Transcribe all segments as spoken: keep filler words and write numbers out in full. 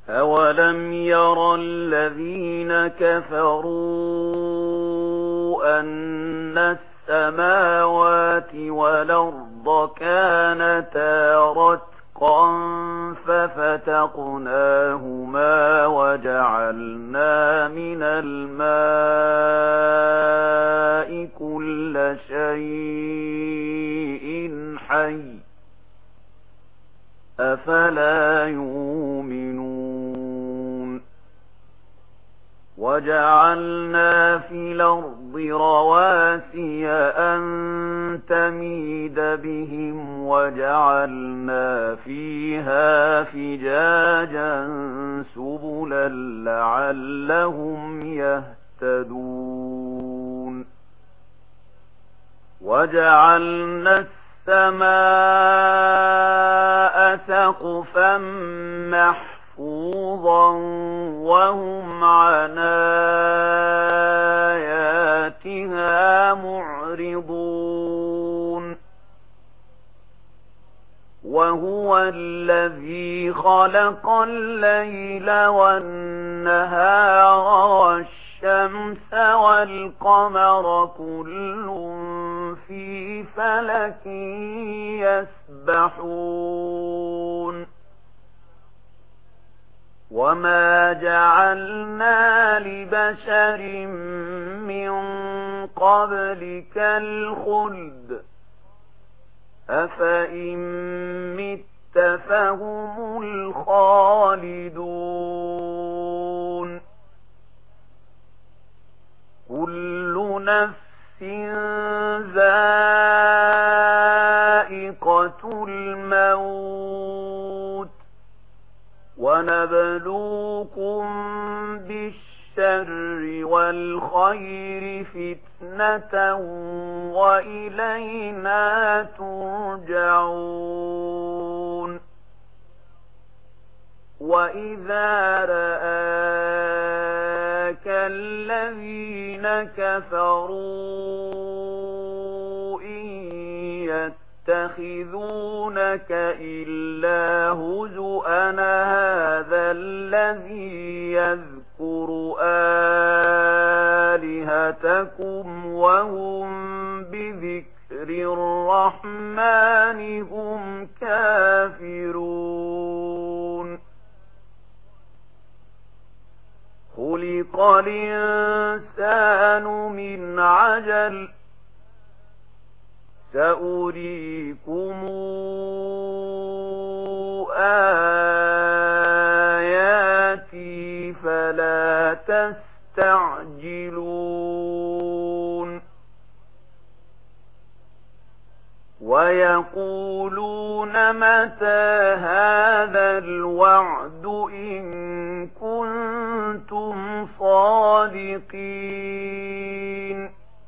أَوَلَمْ يَرَ الَّذِينَ كَفَرُوا أَنَّ السَّمَاوَاتِ وَالْأَرْضَ كَانَتَا رَتْقًا فَفَتَقْنَاهُمَا وَجَعَلْنَا مِنَ الْمَاءِ كُلَّ شَيْءٍ حَيٍّ أَفَلَا يُؤْمِنُونَ وَجَعَلْنَا فِي الْأَرْضِ رَوَاسِيَ أَن تَمِيدَ بِهِمْ وَجَعَلْنَا فِيهَا فِجَاجًا سُبُلًا لَّعَلَّهُمْ يَهْتَدُونَ وَجَعَلْنَا السَّمَاءَ سَقْفًا مَّحْفُوظًا وَهُمْ عَنْ آيَاتِهَا مُعْرِضُونَ وَهُوَ الَّذِي خَلَقَ اللَّيْلَ وَالنَّهَارَ وَالشَّمْسَ وَالْقَمَرَ كُلٌّ فِي فَلَكٍ يَسْبَحُونَ وَمَا جَعَلْنَا لِبَشَرٍ مِّن قَبْلِكَ الْخُلْدَ أَفَإِن مِّتَّ فَهُمُ الْخَالِدُونَ كُلُّ نَفْسٍ ذَائِقَةُ الْمَوْتِ وَنَبْلُوكُم بِالشَّرِّ وَالْخَيْرِ فِتْنَةً وَإِلَيْنَا تُرْجَعُونَ وَإِذَا رَآكَ الَّذِينَ كَفَرُوا إِن يَتَّخِذُونَكَ إِلَّا هُزُوًا هَذَا الَّذِي يَذْكُرُ آلِهَتَكُمْ وَهُمْ بِذِكْرِ الرَّحْمَنِ هُمْ كَافِرُونَ خُلِقَ الْإِنسَانُ مِنْ عَجَلٍ سَأُرِيكُمْ آيَاتِي فَلَا تَسْتَعْجِلُونَ وَيَقُولُونَ مَتَى هَذَا الْوَعْدُ إِن كُنتُمْ صَادِقِينَ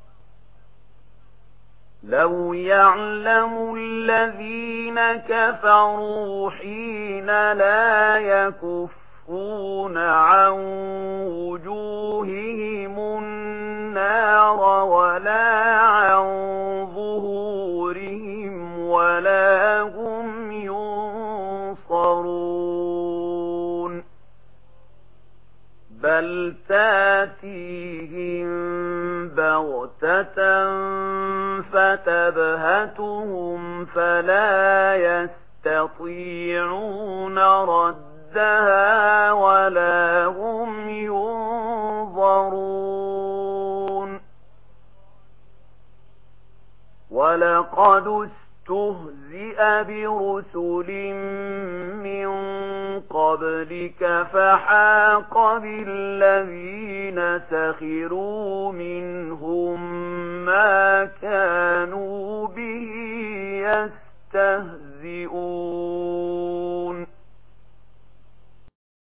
لَوْ يَعْلَمُ الَّذِينَ كَفَرُوا حِينَ لَا يَكُفُّونَ عَن وُجُوهِهِمُ النَّارَ وَلَا عَن ظُهُورِهِمْ وَلَا هُمْ يُنصَرُونَ بَلْ تَأْتِيهِم بَغْتَةً فَتَبْهَتُهُمْ فَلَا يَسْتَطِيعُونَ رَدَّهَا وَلَا هُمْ يُنظَرُونَ وَلَقَدِ اسْتُهْزِئَ بِرُسُلٍ مِّن قَبْلِكَ فَحَاقَ بِالَّذِينَ سَخِرُوا مِنْهُم مَّا كَانُوا بِهِ يَسْتَهْزِئُونَ